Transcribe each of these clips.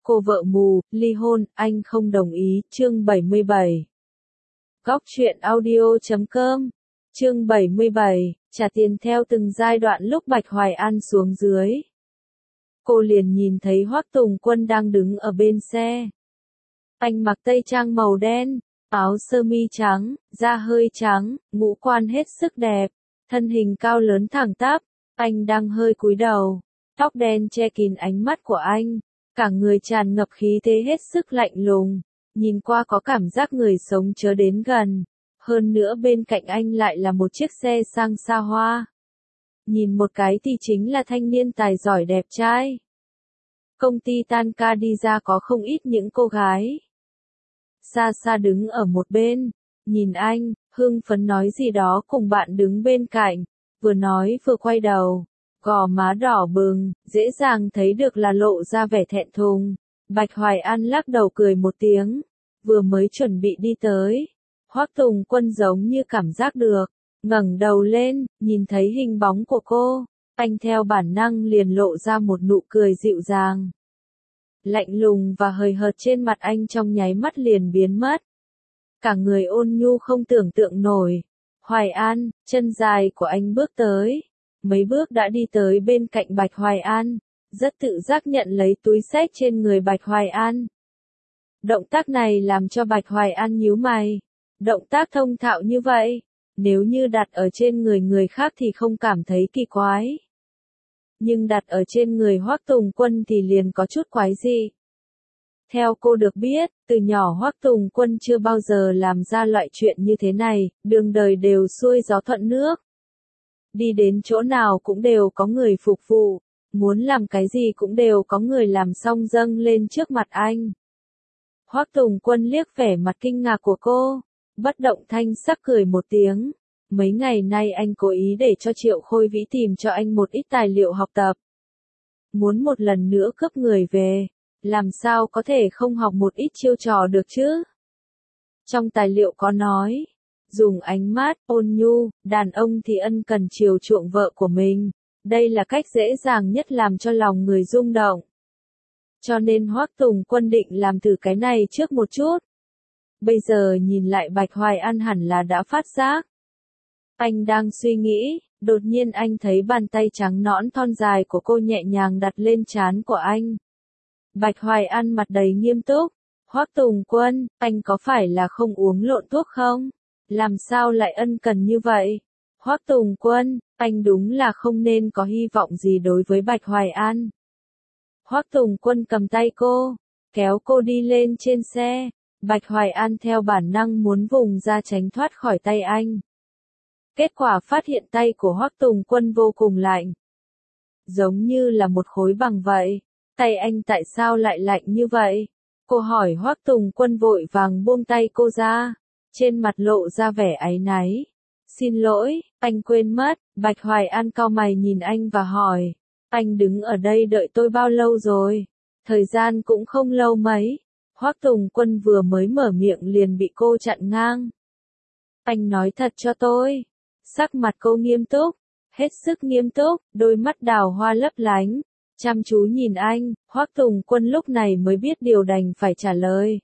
Cô vợ mù, ly hôn, anh không đồng ý, chương 77. Góc truyện audio.com, chương 77, trả tiền theo từng giai đoạn lúc Bạch Hoài An xuống dưới. Cô liền nhìn thấy Hoắc Tùng Quân đang đứng ở bên xe. Anh mặc tây trang màu đen, áo sơ mi trắng, da hơi trắng, ngũ quan hết sức đẹp, thân hình cao lớn thẳng tắp, anh đang hơi cúi đầu, tóc đen che kín ánh mắt của anh. Cả người tràn ngập khí thế hết sức lạnh lùng, nhìn qua có cảm giác người sống chớ đến gần. Hơn nữa bên cạnh anh lại là một chiếc xe sang xa hoa. Nhìn một cái thì chính là thanh niên tài giỏi đẹp trai. Công ty tan ca đi ra có không ít những cô gái. Xa xa đứng ở một bên, nhìn anh, hưng phấn nói gì đó cùng bạn đứng bên cạnh, vừa nói vừa quay đầu. Gò má đỏ bừng, dễ dàng thấy được là lộ ra vẻ thẹn thùng. Bạch Hoài An lắc đầu cười một tiếng, vừa mới chuẩn bị đi tới. Hoắc Tùng Quân giống như cảm giác được, ngẩng đầu lên, nhìn thấy hình bóng của cô, anh theo bản năng liền lộ ra một nụ cười dịu dàng. Lạnh lùng và hời hợt trên mặt anh trong nháy mắt liền biến mất. Cả người ôn nhu không tưởng tượng nổi. Hoài An, chân dài của anh bước tới. Mấy bước đã đi tới bên cạnh Bạch Hoài An, rất tự giác nhận lấy túi xách trên người Bạch Hoài An. Động tác này làm cho Bạch Hoài An nhíu mày. Động tác thông thạo như vậy, nếu như đặt ở trên người khác thì không cảm thấy kỳ quái. Nhưng đặt ở trên người Hoắc Tùng Quân thì liền có chút quái dị. Theo cô được biết, từ nhỏ Hoắc Tùng Quân chưa bao giờ làm ra loại chuyện như thế này, đường đời đều xuôi gió thuận nước. Đi đến chỗ nào cũng đều có người phục vụ, muốn làm cái gì cũng đều có người làm xong dâng lên trước mặt anh. Hoắc Tùng Quân liếc vẻ mặt kinh ngạc của cô, bất động thanh sắc cười một tiếng. Mấy ngày nay anh cố ý để cho Triệu Khôi Vĩ tìm cho anh một ít tài liệu học tập. Muốn một lần nữa cướp người về, làm sao có thể không học một ít chiêu trò được chứ? Trong tài liệu có nói, dùng ánh mắt ôn nhu, đàn ông thì ân cần chiều chuộng vợ của mình. Đây là cách dễ dàng nhất làm cho lòng người rung động. Cho nên Hoắc Tùng Quân định làm thử cái này trước một chút. Bây giờ nhìn lại Bạch Hoài An hẳn là đã phát giác. Anh đang suy nghĩ, đột nhiên anh thấy bàn tay trắng nõn thon dài của cô nhẹ nhàng đặt lên trán của anh. Bạch Hoài An mặt đầy nghiêm túc. Hoắc Tùng Quân, anh có phải là không uống lộn thuốc không? Làm sao lại ân cần như vậy? Hoắc Tùng Quân, anh đúng là không nên có hy vọng gì đối với Bạch Hoài An. Hoắc Tùng Quân cầm tay cô, kéo cô đi lên trên xe. Bạch Hoài An theo bản năng muốn vùng ra tránh thoát khỏi tay anh. Kết quả phát hiện tay của Hoắc Tùng Quân vô cùng lạnh. Giống như là một khối bằng vậy. Tay anh tại sao lại lạnh như vậy? Cô hỏi Hoắc Tùng Quân vội vàng buông tay cô ra. Trên mặt lộ ra vẻ áy náy. Xin lỗi, anh quên mất. Bạch Hoài An cau mày nhìn anh và hỏi. Anh đứng ở đây đợi tôi bao lâu rồi? Thời gian cũng không lâu mấy. Hoắc Tùng Quân vừa mới mở miệng liền bị cô chặn ngang. Anh nói thật cho tôi. Sắc mặt cô nghiêm túc, hết sức nghiêm túc, đôi mắt đào hoa lấp lánh, chăm chú nhìn anh. Hoắc Tùng Quân lúc này mới biết điều đành phải trả lời.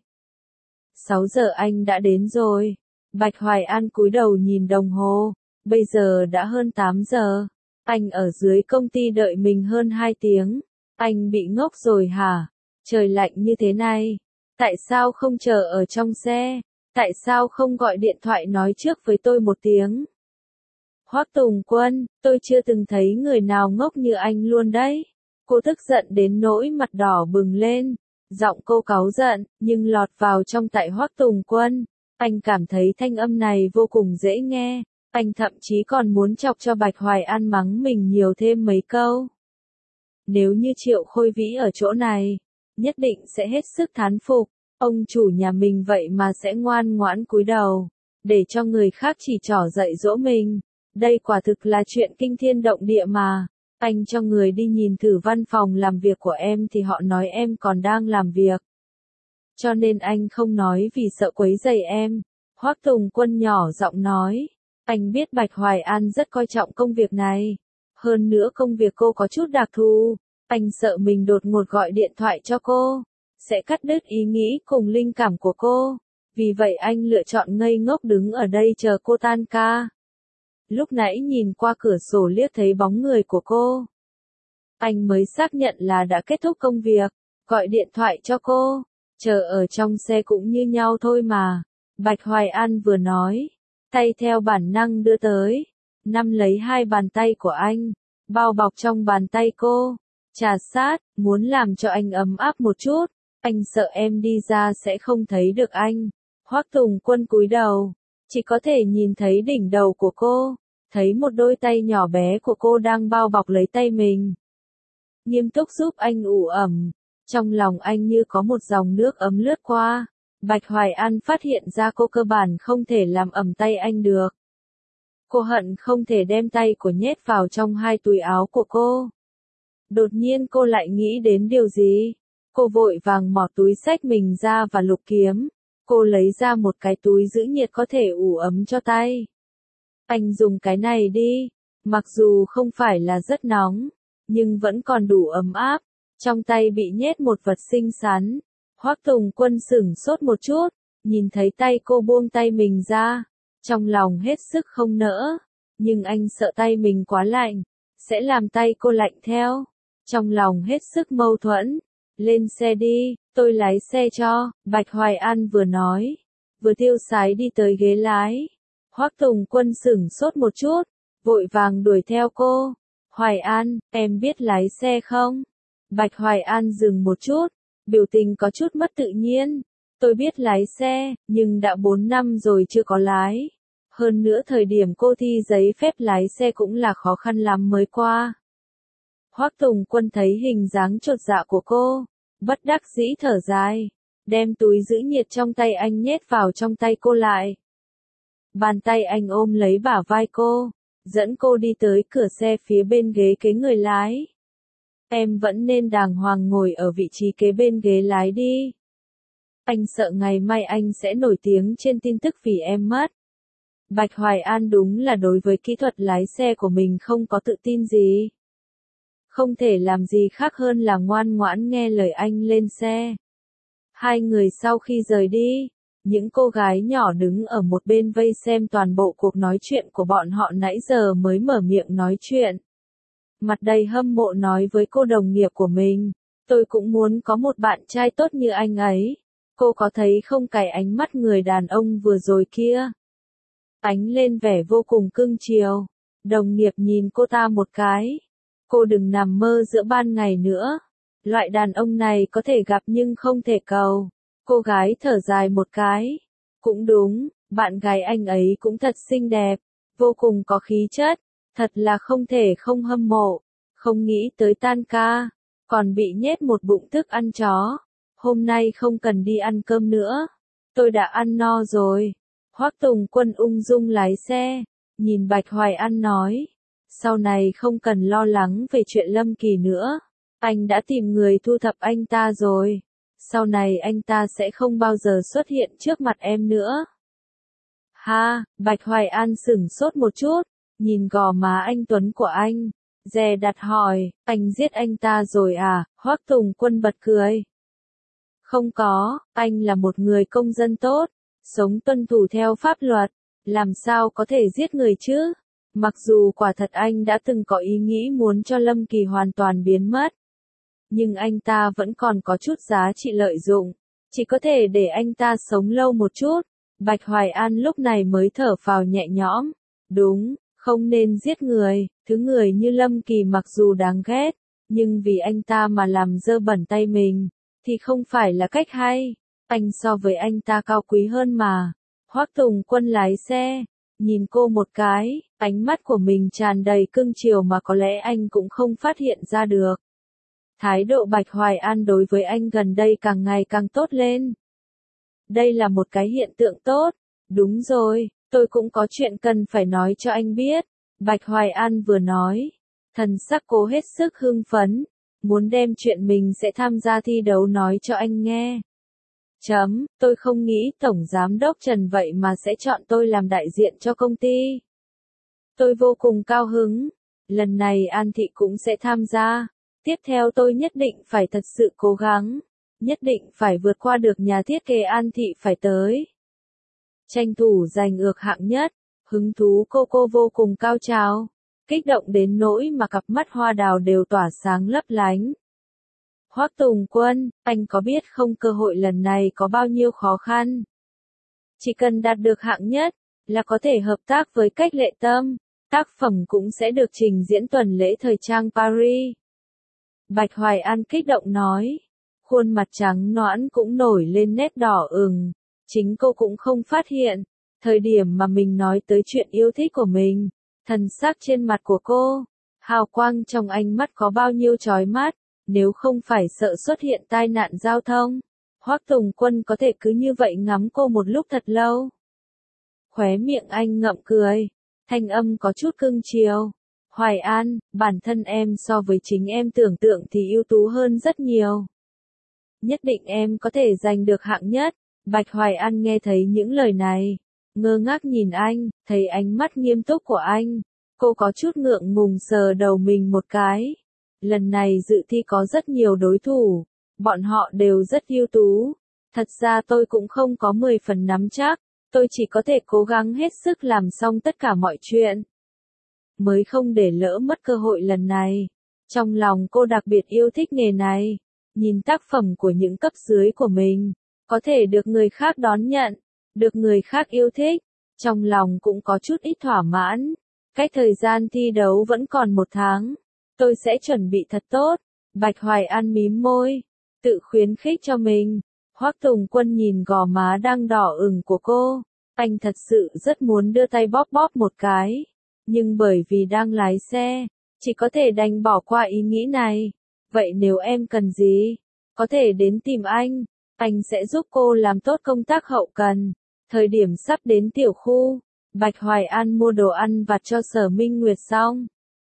6 giờ anh đã đến rồi. Bạch Hoài An cúi đầu nhìn đồng hồ, bây giờ đã hơn 8 giờ. Anh ở dưới công ty đợi mình hơn 2 tiếng. Anh bị ngốc rồi hả? Trời lạnh như thế này, tại sao không chờ ở trong xe? Tại sao không gọi điện thoại nói trước với tôi một tiếng? Hoắc Tùng Quân, tôi chưa từng thấy người nào ngốc như anh luôn đấy. Cô tức giận đến nỗi mặt đỏ bừng lên, giọng cô cáu giận, nhưng lọt vào trong tai Hoắc Tùng Quân. Anh cảm thấy thanh âm này vô cùng dễ nghe, anh thậm chí còn muốn chọc cho Bạch Hoài An mắng mình nhiều thêm mấy câu. Nếu như Triệu Khôi Vĩ ở chỗ này, nhất định sẽ hết sức thán phục, ông chủ nhà mình vậy mà sẽ ngoan ngoãn cúi đầu, để cho người khác chỉ trỏ dạy dỗ mình. Đây quả thực là chuyện kinh thiên động địa mà. Anh cho người đi nhìn thử văn phòng làm việc của em thì họ nói em còn đang làm việc. Cho nên anh không nói vì sợ quấy rầy em. Hoắc Tùng Quân nhỏ giọng nói. Anh biết Bạch Hoài An rất coi trọng công việc này. Hơn nữa công việc cô có chút đặc thù. Anh sợ mình đột ngột gọi điện thoại cho cô. sẽ cắt đứt ý nghĩ cùng linh cảm của cô. Vì vậy anh lựa chọn ngây ngốc đứng ở đây chờ cô tan ca. Lúc nãy nhìn qua cửa sổ liếc thấy bóng người của cô. Anh mới xác nhận là đã kết thúc công việc, gọi điện thoại cho cô. Chờ ở trong xe cũng như nhau thôi mà. Bạch Hoài An vừa nói, tay theo bản năng đưa tới, nắm lấy hai bàn tay của anh, bao bọc trong bàn tay cô, trà sát, muốn làm cho anh ấm áp một chút. Anh sợ em đi ra sẽ không thấy được anh. Hoắc Tùng Quân cúi đầu, chỉ có thể nhìn thấy đỉnh đầu của cô, thấy một đôi tay nhỏ bé của cô đang bao bọc lấy tay mình. Nghiêm túc giúp anh ủ ẩm, trong lòng anh như có một dòng nước ấm lướt qua. Bạch Hoài An phát hiện ra cô cơ bản không thể làm ẩm tay anh được. Cô hận không thể đem tay của nhét vào trong hai túi áo của cô. Đột nhiên cô lại nghĩ đến điều gì. Cô vội vàng mò túi xách mình ra và lục kiếm. Cô lấy ra một cái túi giữ nhiệt có thể ủ ấm cho tay. Anh dùng cái này đi. Mặc dù không phải là rất nóng, nhưng vẫn còn đủ ấm áp. Trong tay bị nhét một vật xinh xắn. Hoắc Tùng Quân sửng sốt một chút, nhìn thấy tay cô buông tay mình ra. Trong lòng hết sức không nỡ. Nhưng anh sợ tay mình quá lạnh, sẽ làm tay cô lạnh theo. Trong lòng hết sức mâu thuẫn. Lên xe đi, tôi lái xe cho. Bạch Hoài An vừa nói, vừa tiêu sái đi tới ghế lái. Hoắc Tùng Quân sửng sốt một chút, vội vàng đuổi theo cô. Hoài An, em biết lái xe không? Bạch Hoài An dừng một chút, biểu tình có chút mất tự nhiên. Tôi biết lái xe, nhưng đã 4 năm rồi chưa có lái. Hơn nữa thời điểm cô thi giấy phép lái xe cũng là khó khăn lắm mới qua. Hoắc Tùng Quân thấy hình dáng chột dạ của cô, bất đắc dĩ thở dài, đem túi giữ nhiệt trong tay anh nhét vào trong tay cô lại. Bàn tay anh ôm lấy bả vai cô, dẫn cô đi tới cửa xe phía bên ghế kế người lái. Em vẫn nên đàng hoàng ngồi ở vị trí kế bên ghế lái đi. Anh sợ ngày mai anh sẽ nổi tiếng trên tin tức vì em mất. Bạch Hoài An đúng là đối với kỹ thuật lái xe của mình không có tự tin gì. Không thể làm gì khác hơn là ngoan ngoãn nghe lời anh lên xe. Hai người sau khi rời đi, những cô gái nhỏ đứng ở một bên vây xem toàn bộ cuộc nói chuyện của bọn họ nãy giờ mới mở miệng nói chuyện. Mặt đầy hâm mộ nói với cô đồng nghiệp của mình, tôi cũng muốn có một bạn trai tốt như anh ấy. Cô có thấy không cái ánh mắt người đàn ông vừa rồi kia? Ánh lên vẻ vô cùng cưng chiều. Đồng nghiệp nhìn cô ta một cái. Cô đừng nằm mơ giữa ban ngày nữa. Loại đàn ông này có thể gặp nhưng không thể cầu. Cô gái thở dài một cái. Cũng đúng, bạn gái anh ấy cũng thật xinh đẹp, vô cùng có khí chất. Thật là không thể không hâm mộ. Không nghĩ tới tan ca, còn bị nhét một bụng thức ăn chó. Hôm nay không cần đi ăn cơm nữa. Tôi đã ăn no rồi. Hoắc Tùng Quân ung dung lái xe, nhìn Bạch Hoài An nói. Sau này không cần lo lắng về chuyện Lâm Kỳ nữa. Anh đã tìm người thu thập anh ta rồi. Sau này anh ta sẽ không bao giờ xuất hiện trước mặt em nữa. Ha, Bạch Hoài An sửng sốt một chút, nhìn gò má anh tuấn của anh. Dè đặt hỏi, anh giết anh ta rồi à? Hoắc Tùng Quân bật cười. Không có, anh là một người công dân tốt, sống tuân thủ theo pháp luật, làm sao có thể giết người chứ? Mặc dù quả thật anh đã từng có ý nghĩ muốn cho Lâm Kỳ hoàn toàn biến mất, nhưng anh ta vẫn còn có chút giá trị lợi dụng, chỉ có thể để anh ta sống lâu một chút. Bạch Hoài An lúc này mới thở phào nhẹ nhõm. Đúng, không nên giết người, thứ người như Lâm Kỳ mặc dù đáng ghét, nhưng vì anh ta mà làm dơ bẩn tay mình, thì không phải là cách hay. Anh so với anh ta cao quý hơn mà. Hoắc Tùng Quân lái xe, nhìn cô một cái, ánh mắt của mình tràn đầy cưng chiều mà có lẽ anh cũng không phát hiện ra được. Thái độ Bạch Hoài An đối với anh gần đây càng ngày càng tốt lên. Đây là một cái hiện tượng tốt. Đúng rồi, tôi cũng có chuyện cần phải nói cho anh biết. Bạch Hoài An vừa nói, thần sắc cô hết sức hưng phấn, muốn đem chuyện mình sẽ tham gia thi đấu nói cho anh nghe. Tôi không nghĩ Tổng Giám đốc Trần vậy mà sẽ chọn tôi làm đại diện cho công ty. Tôi vô cùng cao hứng, lần này An Thị cũng sẽ tham gia. Tiếp theo tôi nhất định phải thật sự cố gắng, nhất định phải vượt qua được nhà thiết kế An Thị phải tới. Tranh thủ giành được hạng nhất, hứng thú cô vô cùng cao trào, kích động đến nỗi mà cặp mắt hoa đào đều tỏa sáng lấp lánh. Hoắc Tùng Quân, anh có biết không cơ hội lần này có bao nhiêu khó khăn? Chỉ cần đạt được hạng nhất, là có thể hợp tác với Cách Lệ Tâm, tác phẩm cũng sẽ được trình diễn tuần lễ thời trang Paris. Bạch Hoài An kích động nói, khuôn mặt trắng nõn cũng nổi lên nét đỏ ửng, chính cô cũng không phát hiện, thời điểm mà mình nói tới chuyện yêu thích của mình, thần sắc trên mặt của cô, hào quang trong ánh mắt có bao nhiêu chói mắt, nếu không phải sợ xuất hiện tai nạn giao thông, Hoắc Tùng Quân có thể cứ như vậy ngắm cô một lúc thật lâu. Khóe miệng anh ngậm cười, thanh âm có chút cưng chiều. Hoài An, bản thân em so với chính em tưởng tượng thì ưu tú hơn rất nhiều. Nhất định em có thể giành được hạng nhất. Bạch Hoài An nghe thấy những lời này, ngơ ngác nhìn anh, thấy ánh mắt nghiêm túc của anh. Cô có chút ngượng ngùng sờ đầu mình một cái. Lần này dự thi có rất nhiều đối thủ, bọn họ đều rất ưu tú. Thật ra tôi cũng không có 10 phần nắm chắc, tôi chỉ có thể cố gắng hết sức làm xong tất cả mọi chuyện. Mới không để lỡ mất cơ hội lần này. Trong lòng cô đặc biệt yêu thích nghề này, nhìn tác phẩm của những cấp dưới của mình, có thể được người khác đón nhận, được người khác yêu thích, trong lòng cũng có chút ít thỏa mãn. Cách thời gian thi đấu vẫn còn 1 tháng, tôi sẽ chuẩn bị thật tốt. Bạch Hoài An mím môi, tự khuyến khích cho mình. Hoắc Tùng Quân nhìn gò má đang đỏ ửng của cô, anh thật sự rất muốn đưa tay bóp bóp một cái, nhưng bởi vì đang lái xe, chỉ có thể đành bỏ qua ý nghĩ này. Vậy nếu em cần gì, có thể đến tìm anh sẽ giúp cô làm tốt công tác hậu cần. Thời điểm sắp đến tiểu khu, Bạch Hoài An mua đồ ăn vặt cho Sở Minh Nguyệt xong,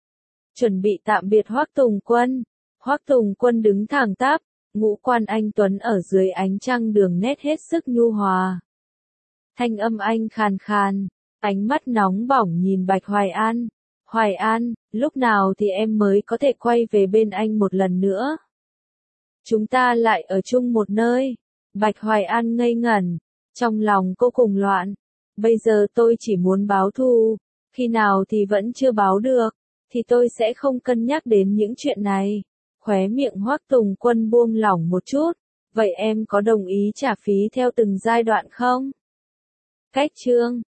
chuẩn bị tạm biệt Hoắc Tùng Quân. Hoắc Tùng Quân đứng thẳng tắp, ngũ quan anh tuấn ở dưới ánh trăng đường nét hết sức nhu hòa. Thanh âm anh khàn khàn, ánh mắt nóng bỏng nhìn Bạch Hoài An. Hoài An, lúc nào thì em mới có thể quay về bên anh một lần nữa? Chúng ta lại ở chung một nơi. Bạch Hoài An ngây ngẩn, trong lòng cô cùng loạn. Bây giờ tôi chỉ muốn báo thù, khi nào thì vẫn chưa báo được, thì tôi sẽ không cân nhắc đến những chuyện này. Khóe miệng Hoắc Tùng Quân buông lỏng một chút, vậy em có đồng ý trả phí theo từng giai đoạn không? Cách chương